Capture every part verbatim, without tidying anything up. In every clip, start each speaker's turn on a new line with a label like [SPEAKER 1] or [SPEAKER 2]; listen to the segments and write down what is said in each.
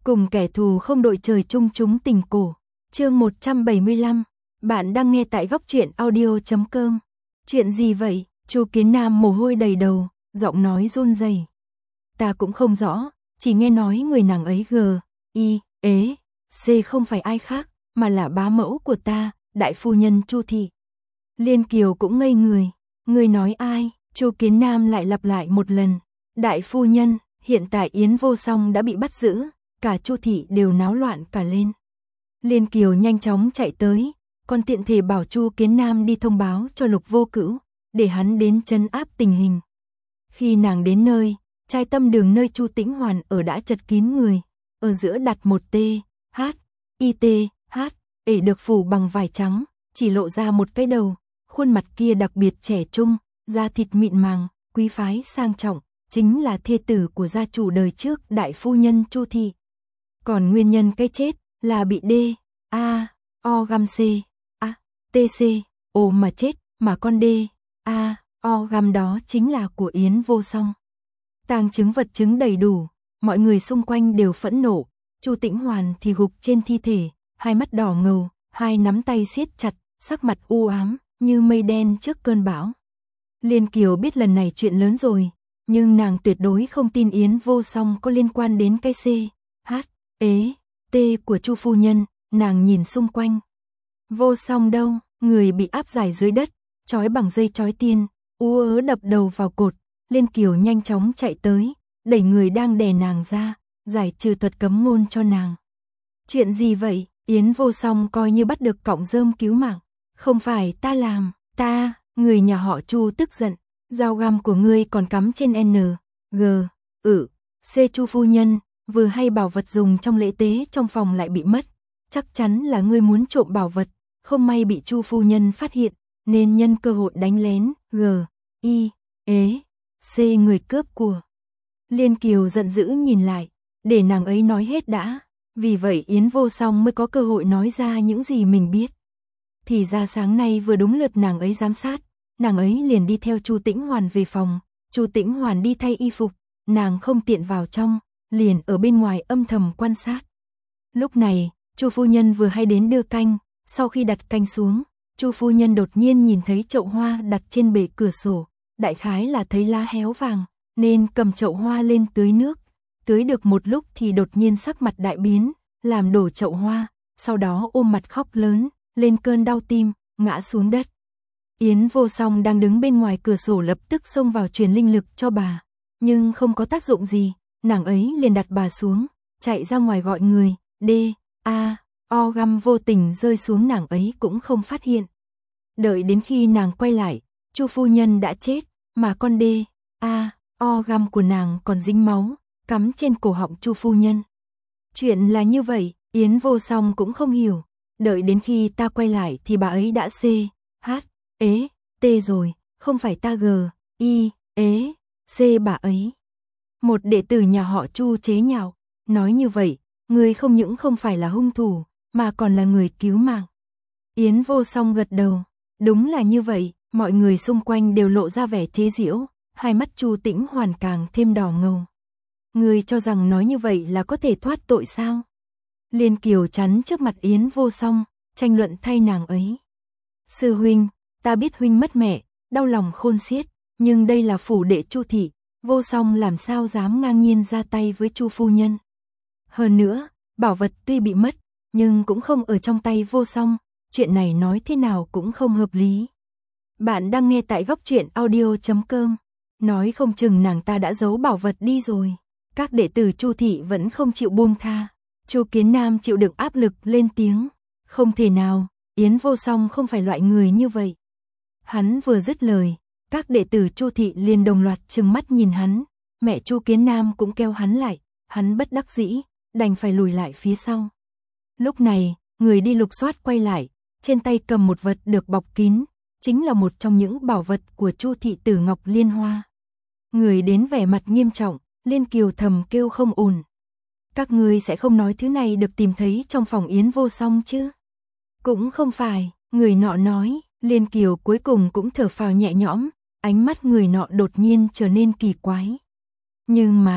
[SPEAKER 1] Cùng kẻ thù không đội trời chung chúng tình cổ. Chương một trăm bảy mươi lăm. Bạn đang nghe tại góc truyện audio chấm com. Chuyện gì vậy? Chu Kiến Nam mồ hôi đầy đầu, giọng nói run rẩy. Ta cũng không rõ, chỉ nghe nói người nàng ấy G, I, ế, C không phải ai khác, mà là bá mẫu của ta, đại phu nhân Chu thị. Liên Kiều cũng ngây người. Người nói ai? Chu Kiến Nam lại lặp lại một lần. Đại phu nhân. Hiện tại Yến Vô Song đã bị bắt giữ, cả Chu thị đều náo loạn cả lên. Liên Kiều nhanh chóng chạy tới, còn tiện thể bảo Chu Kiến Nam đi thông báo cho Lục Vô Cữu, để hắn đến trấn áp tình hình. Khi nàng đến nơi, trai tâm đường nơi Chu Tĩnh Hoàn ở đã chật kín người, ở giữa đặt một T, H, I T, H, ể được phủ bằng vải trắng, chỉ lộ ra một cái đầu, khuôn mặt kia đặc biệt trẻ trung, da thịt mịn màng, quý phái sang trọng, chính là thê tử của gia chủ đời trước đại phu nhân Chu thị. Còn nguyên nhân cái chết là bị D, A, O găm C, A, T C, O mà chết, mà con D, A, O găm đó chính là của Yến Vô Song. Tang chứng vật chứng đầy đủ, mọi người xung quanh đều phẫn nộ, Chu Tĩnh Hoàn thì gục trên thi thể, hai mắt đỏ ngầu, hai nắm tay siết chặt, sắc mặt u ám, như mây đen trước cơn bão. Liên Kiều biết lần này chuyện lớn rồi, nhưng nàng tuyệt đối không tin Yến Vô Song có liên quan đến cái C, H, ế, T của Chu phu nhân. Nàng nhìn xung quanh. Vô Song đâu? Người bị áp giải dưới đất, trói bằng dây trói tiên, ú ớ đập đầu vào cột. Liên Kiều nhanh chóng chạy tới, đẩy người đang đè nàng ra, giải trừ thuật cấm ngôn cho nàng. Chuyện gì vậy? Yến Vô Song coi như bắt được cọng rơm cứu mạng. Không phải ta làm, ta, người nhà họ Chu tức giận. Dao găm của ngươi còn cắm trên N, G, ử, C Chu phu nhân, vừa hay bảo vật dùng trong lễ tế trong phòng lại bị mất. Chắc chắn là ngươi muốn trộm bảo vật, không may bị Chu phu nhân phát hiện, nên nhân cơ hội đánh lén, G, I, ế, C người cướp của. Liên Kiều giận dữ nhìn lại, để nàng ấy nói hết đã, vì vậy Yến Vô Song mới có cơ hội nói ra những gì mình biết. Thì ra sáng nay vừa đúng lượt nàng ấy giám sát, nàng ấy liền đi theo Chu Tĩnh Hoàn về phòng, Chu Tĩnh Hoàn đi thay y phục, nàng không tiện vào trong, liền ở bên ngoài âm thầm quan sát. Lúc này, Chu phu nhân vừa hay đến đưa canh, sau khi đặt canh xuống, Chu phu nhân đột nhiên nhìn thấy chậu hoa đặt trên bệ cửa sổ, đại khái là thấy lá héo vàng, nên cầm chậu hoa lên tưới nước, tưới được một lúc thì đột nhiên sắc mặt đại biến, làm đổ chậu hoa, sau đó ôm mặt khóc lớn, lên cơn đau tim, ngã xuống đất. Yến Vô Song đang đứng bên ngoài cửa sổ lập tức xông vào truyền linh lực cho bà, nhưng không có tác dụng gì, nàng ấy liền đặt bà xuống, chạy ra ngoài gọi người, D, A, O găm vô tình rơi xuống, nàng ấy cũng không phát hiện. Đợi đến khi nàng quay lại, Chu phu nhân đã chết, mà con D, A, O găm của nàng còn dính máu, cắm trên cổ họng Chu phu nhân. Chuyện là như vậy, Yến Vô Song cũng không hiểu, đợi đến khi ta quay lại thì bà ấy đã C, H, ế, T rồi, không phải ta G, I, ế, C bà ấy. Một đệ tử nhà họ Chu chế nhạo, nói như vậy, người không những không phải là hung thủ, mà còn là người cứu mạng. Yến Vô Song gật đầu, đúng là như vậy, mọi người xung quanh đều lộ ra vẻ chế giễu, hai mắt Chu Tĩnh Hoàn càng thêm đỏ ngầu. Người cho rằng nói như vậy là có thể thoát tội sao? Liên Kiều chắn trước mặt Yến Vô Song, tranh luận thay nàng ấy. Sư huynh, ta biết huynh mất mẹ, đau lòng khôn xiết, nhưng đây là phủ đệ Chu thị, Vô Song làm sao dám ngang nhiên ra tay với Chu phu nhân. Hơn nữa, bảo vật tuy bị mất, nhưng cũng không ở trong tay Vô Song, chuyện này nói thế nào cũng không hợp lý. Bạn đang nghe tại góc truyện audio chấm com, nói không chừng nàng ta đã giấu bảo vật đi rồi. Các đệ tử Chu thị vẫn không chịu buông tha. Chu Kiến Nam chịu đựng áp lực lên tiếng, không thể nào, Yến Vô Song không phải loại người như vậy. Hắn vừa dứt lời, các đệ tử Chu thị liền đồng loạt trừng mắt nhìn hắn, mẹ Chu Kiến Nam cũng kêu hắn lại, hắn bất đắc dĩ, đành phải lùi lại phía sau. Lúc này, người đi lục soát quay lại, trên tay cầm một vật được bọc kín, chính là một trong những bảo vật của Chu thị Tử Ngọc Liên Hoa. Người đến vẻ mặt nghiêm trọng, Liên Kiều thầm kêu không ổn. Các ngươi sẽ không nói thứ này được tìm thấy trong phòng Yến Vô Song chứ? Cũng không phải, người nọ nói. Liên Kiều cuối cùng cũng thở phào nhẹ nhõm, ánh mắt người nọ đột nhiên trở nên kỳ quái. Nhưng mà,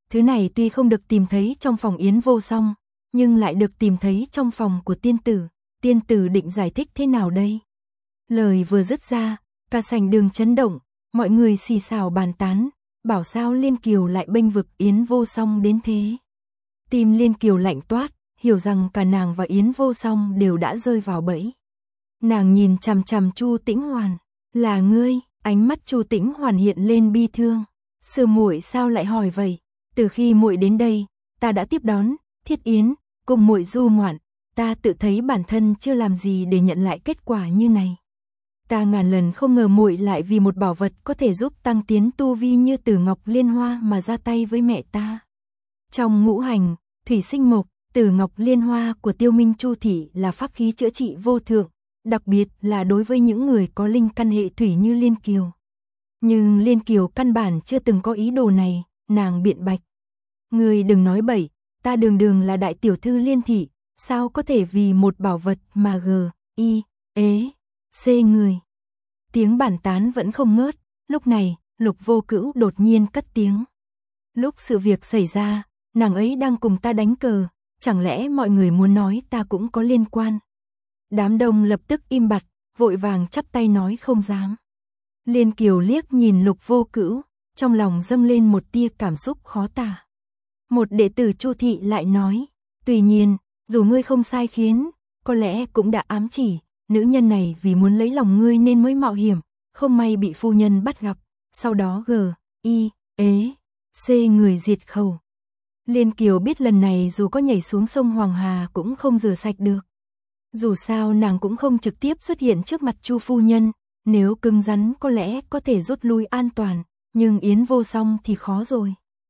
[SPEAKER 1] Thứ này tuy không được tìm thấy trong phòng Yến Vô Song, nhưng lại được tìm thấy trong phòng của tiên tử. Tiên tử định giải thích thế nào đây? Lời vừa dứt ra, cả sảnh đường chấn động, mọi người xì xào bàn tán, bảo sao Liên Kiều lại bênh vực Yến Vô Song đến thế. Tim Liên Kiều lạnh toát, hiểu rằng cả nàng và Yến Vô Song đều đã rơi vào bẫy. Nàng nhìn chằm chằm Chu Tĩnh Hoàn, "Là ngươi?" Ánh mắt Chu Tĩnh Hoàn hiện lên bi thương. "Sư muội sao lại hỏi vậy? Từ khi muội đến đây, ta đã tiếp đón Thiết Yến, cùng muội du ngoạn, ta tự thấy bản thân chưa làm gì để nhận lại kết quả như này. Ta ngàn lần không ngờ muội lại vì một bảo vật có thể giúp tăng tiến tu vi như Tử Ngọc Liên Hoa mà ra tay với mẹ ta. Trong ngũ hành, thủy sinh mộc, Tử Ngọc Liên Hoa của Tiêu Minh Chu thị là pháp khí chữa trị vô thượng, đặc biệt là đối với những người có linh căn hệ thủy như Liên Kiều. Nhưng Liên Kiều căn bản chưa từng có ý đồ này, nàng biện bạch. Ngươi đừng nói bậy, ta đường đường là đại tiểu thư Liên thị, sao có thể vì một bảo vật mà gờ, y, ế, xê người. Tiếng bàn tán vẫn không ngớt, lúc này, Lục Vô Cữu đột nhiên cất tiếng. Lúc sự việc xảy ra, nàng ấy đang cùng ta đánh cờ, chẳng lẽ mọi người muốn nói ta cũng có liên quan? Đám đông lập tức im bặt, vội vàng chắp tay nói không dám. Liên Kiều liếc nhìn Lục Vô Cữu, trong lòng dâng lên một tia cảm xúc khó tả. Một đệ tử Chu thị lại nói, tuy nhiên, dù ngươi không sai khiến, có lẽ cũng đã ám chỉ, nữ nhân này vì muốn lấy lòng ngươi nên mới mạo hiểm, không may bị phu nhân bắt gặp, sau đó gờ, y, ế, xê người diệt khẩu. Liên Kiều biết lần này dù có nhảy xuống sông Hoàng Hà cũng không rửa sạch được. Dù sao nàng cũng không trực tiếp xuất hiện trước mặt Chu phu nhân, nếu cứng rắn có lẽ có thể rút lui an toàn, nhưng Yến Vô Song thì khó rồi.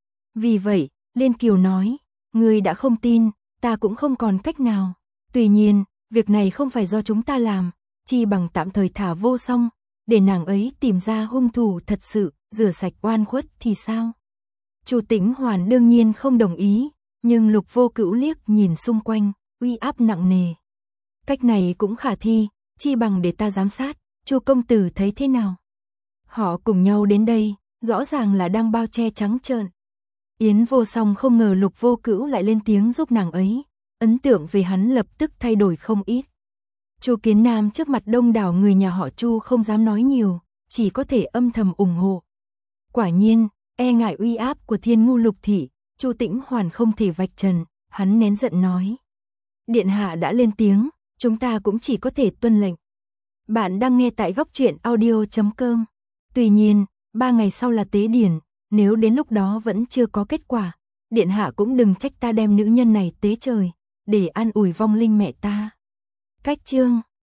[SPEAKER 1] Vì vậy, Liên Kiều nói, ngươi đã không tin, ta cũng không còn cách nào. Tuy nhiên, việc này không phải do chúng ta làm, chi bằng tạm thời thả Vô Song, để nàng ấy tìm ra hung thủ thật sự, rửa sạch oan khuất thì sao? Chu Tĩnh Hoàn đương nhiên không đồng ý, nhưng Lục Vô Cữu liếc nhìn xung quanh, uy áp nặng nề. Cách này cũng khả thi, chi bằng để ta giám sát, Chu công tử thấy thế nào? Họ cùng nhau đến đây, rõ ràng là đang bao che trắng trợn. Yến Vô Song không ngờ Lục Vô Cữu lại lên tiếng giúp nàng ấy, ấn tượng về hắn lập tức thay đổi không ít. Chu Kiến Nam trước mặt đông đảo người nhà họ Chu không dám nói nhiều, chỉ có thể âm thầm ủng hộ. Quả nhiên, e ngại uy áp của Thiên Ngu Lục thị, Chu Tĩnh Hoàn không thể vạch trần, hắn nén giận nói: "Điện hạ đã lên tiếng, chúng ta cũng chỉ có thể tuân lệnh." Bạn đang nghe tại góc truyện audio chấm com. Tuy nhiên, ba ngày sau là tế điển, nếu đến lúc đó vẫn chưa có kết quả, điện hạ cũng đừng trách ta đem nữ nhân này tế trời, để an ủi vong linh mẹ ta. Cách chương